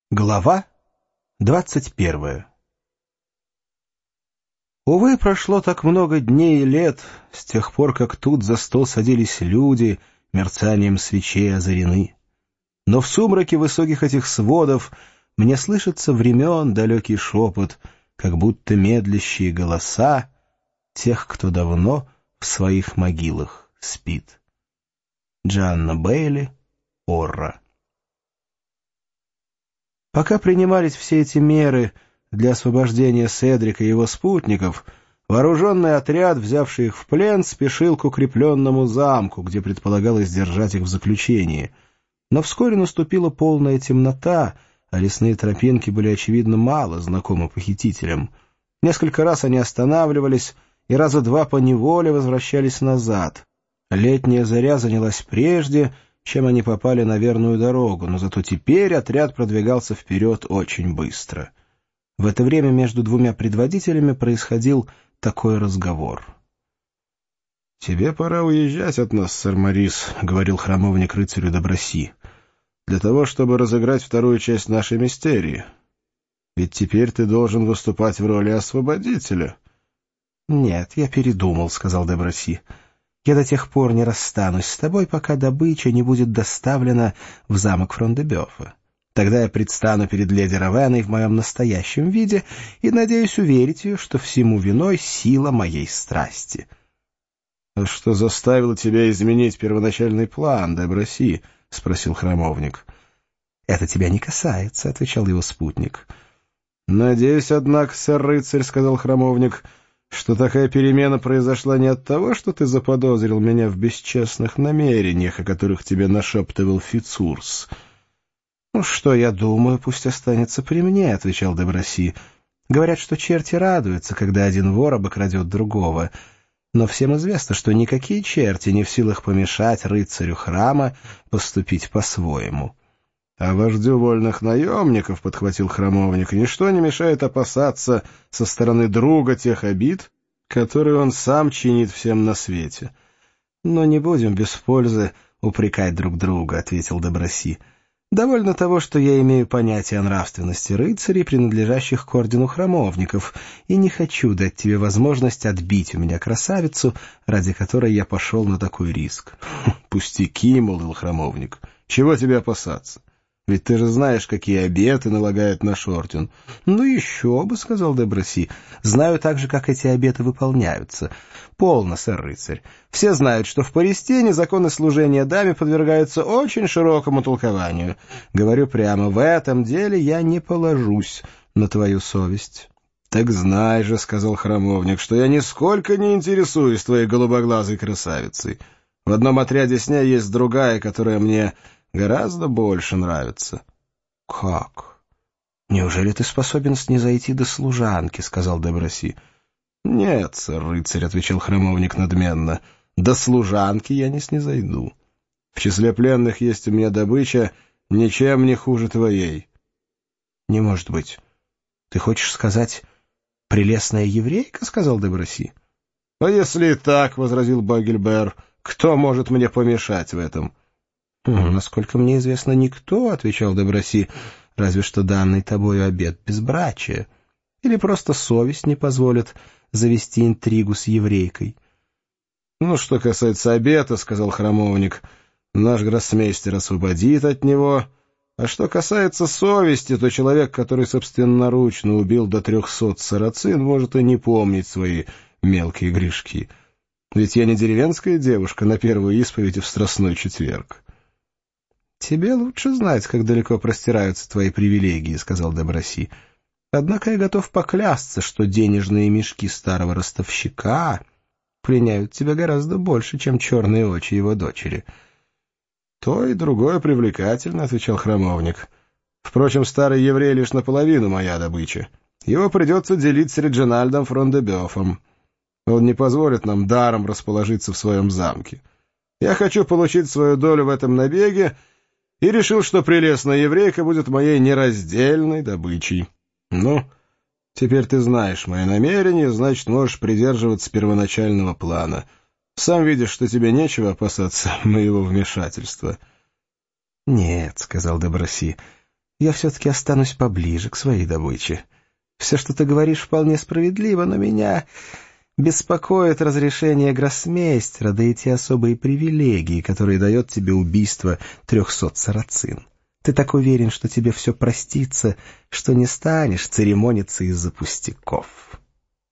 Глава 21. Увы, прошло так много дней и лет с тех пор, как тут за стол садились люди, мерцанием свечей озарены. Но в сумраке высоких этих сводов мне слышится времен далекий шепот, как будто медлящие голоса тех, кто давно в своих могилах спит. Джанна Бейли, Орра. Пока принимались все эти меры для освобождения Седрика и его спутников, вооруженный отряд, взявший их в плен, спешил к укрепленному замку, где предполагалось держать их в заключении. Но вскоре наступила полная темнота, а лесные тропинки были, очевидно, мало знакомы похитителям. Несколько раз они останавливались и раза два поневоле возвращались назад. Летняя заря занялась прежде, чем они попали на верную дорогу, но зато теперь отряд продвигался вперед очень быстро. В это время между двумя предводителями происходил такой разговор. — Тебе пора уезжать от нас, сэр Морис, — говорил храмовник рыцарю де Браси, — для того, чтобы разыграть вторую часть нашей мистерии. Ведь теперь ты должен выступать в роли освободителя. — Нет, я передумал, — сказал де Браси. Я до тех пор не расстанусь с тобой, пока добыча не будет доставлена в замок Фрон-де-Бёфа. Тогда я предстану перед леди Равенной в моем настоящем виде и надеюсь уверить ее, что всему виной сила моей страсти. — А что заставило тебя изменить первоначальный план, де Браси? — спросил храмовник. — Это тебя не касается, — отвечал его спутник. — Надеюсь, однако, сэр-рыцарь, — сказал храмовник, — что такая перемена произошла не от того, что ты заподозрил меня в бесчестных намерениях, о которых тебе нашептывал Фицурс. — Ну, что я думаю, пусть останется при мне, — отвечал де Браси. — Говорят, что черти радуются, когда один вор обокрадет другого. Но всем известно, что никакие черти не в силах помешать рыцарю храма поступить по-своему. — А вождю вольных наемников, — подхватил храмовник, — ничто не мешает опасаться со стороны друга тех обид, которые он сам чинит всем на свете. — Но не будем без пользы упрекать друг друга, — ответил де Браси. — Довольно того, что я имею понятие о нравственности рыцарей, принадлежащих к ордену храмовников, и не хочу дать тебе возможность отбить у меня красавицу, ради которой я пошел на такой риск. — Пустяки, — молвил храмовник, — чего тебе опасаться? Ведь ты же знаешь, какие обеты налагает наш орден. — Ну еще бы, — сказал де Браси. — Знаю также, как эти обеты выполняются. Полно, сэр-рыцарь. Все знают, что в Палестине законы служения даме подвергаются очень широкому толкованию. Говорю прямо, в этом деле я не положусь на твою совесть. — Так знай же, — сказал храмовник, — что я нисколько не интересуюсь твоей голубоглазой красавицей. В одном отряде с ней есть другая, которая мне гораздо больше нравится. — Как? Неужели ты способен снизойти до служанки? — сказал де Браси. — Нет, сэр-рыцарь, — отвечал храмовник надменно, — до служанки я не снизойду. В числе пленных есть у меня добыча ничем не хуже твоей. — Не может быть. Ты хочешь сказать прелестная еврейка? — сказал де Браси. — А если и так, — возразил Багельбер, — кто может мне помешать в этом? — Насколько мне известно, никто, — отвечал де Браси, — разве что данный тобою обет безбрачия. Или просто совесть не позволит завести интригу с еврейкой. — Ну, что касается обета, — сказал храмовник, — наш гроссмейстер освободит от него. А что касается совести, то человек, который собственноручно убил до 300 сарацин, может и не помнить свои мелкие грешки. Ведь я не деревенская девушка на первую исповедь в Страстной четверг. — Тебе лучше знать, как далеко простираются твои привилегии, — сказал де Браси. — Однако я готов поклясться, что денежные мешки старого ростовщика пленяют тебя гораздо больше, чем черные очи его дочери. — То и другое привлекательно, — отвечал храмовник. — Впрочем, старый еврей лишь наполовину моя добыча. Его придется делить с Реджинальдом Фрон-де-Бёфом. Он не позволит нам даром расположиться в своем замке. Я хочу получить свою долю в этом набеге, и решил, что прелестная еврейка будет моей нераздельной добычей. Ну, теперь ты знаешь мои намерения, значит, можешь придерживаться первоначального плана. Сам видишь, что тебе нечего опасаться моего вмешательства. — Нет, — сказал де Браси, я все-таки останусь поближе к своей добыче. Все, что ты говоришь, вполне справедливо, но меня беспокоит разрешение гроссмейстера, да и те особые привилегии, которые дает тебе убийство 300 сарацин. Ты так уверен, что тебе все простится, что не станешь церемониться из-за пустяков.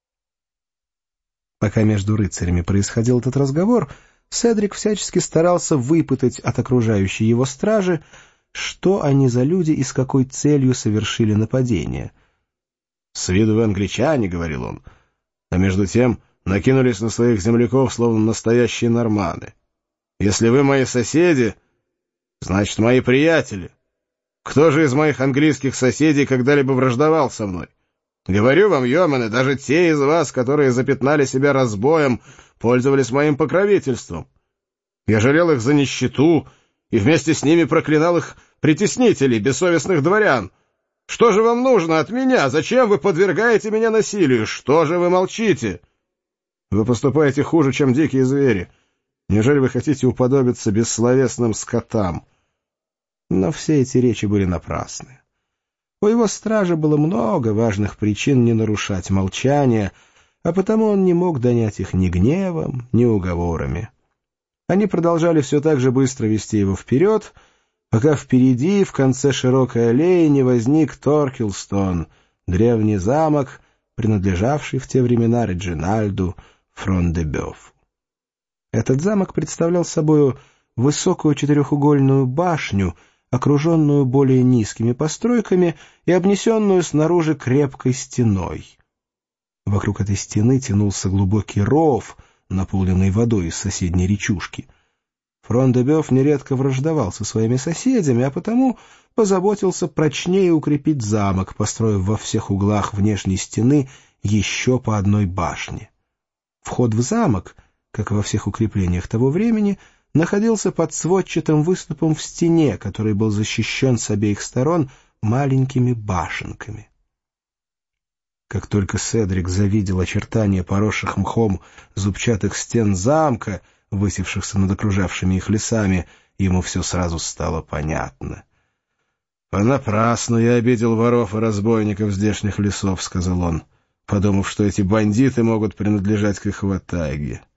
Пока между рыцарями происходил этот разговор, Седрик всячески старался выпытать от окружающей его стражи, что они за люди и с какой целью совершили нападение. «С виду вы англичане», — говорил он, — «а между тем накинулись на своих земляков, словно настоящие норманы. Если вы мои соседи, значит, мои приятели. Кто же из моих английских соседей когда-либо враждовал со мной? Говорю вам, йомены, даже те из вас, которые запятнали себя разбоем, пользовались моим покровительством. Я жалел их за нищету и вместе с ними проклинал их притеснителей, бессовестных дворян. Что же вам нужно от меня? Зачем вы подвергаете меня насилию? Что же вы молчите? Вы поступаете хуже, чем дикие звери. Неужели вы хотите уподобиться бессловесным скотам?» Но все эти речи были напрасны. У его стражи было много важных причин не нарушать молчание, а потому он не мог донять их ни гневом, ни уговорами. Они продолжали все так же быстро вести его вперед, пока впереди, в конце широкой аллеи, не возник Торкелстон, древний замок, принадлежавший в те времена Реджинальду Фрон-де-Бёфу. Этот замок представлял собою высокую четырехугольную башню, окруженную более низкими постройками и обнесенную снаружи крепкой стеной. Вокруг этой стены тянулся глубокий ров, наполненный водой из соседней речушки. Фрон-де-Бёф нередко враждовал со своими соседями, а потому позаботился прочнее укрепить замок, построив во всех углах внешней стены еще по одной башне. Вход в замок, как во всех укреплениях того времени, находился под сводчатым выступом в стене, который был защищен с обеих сторон маленькими башенками. Как только Седрик завидел очертания поросших мхом зубчатых стен замка, высевшихся над окружавшими их лесами, ему все сразу стало понятно. «Понапрасну я обидел воров и разбойников здешних лесов», — сказал он, подумав, что эти бандиты могут принадлежать к их ватаге.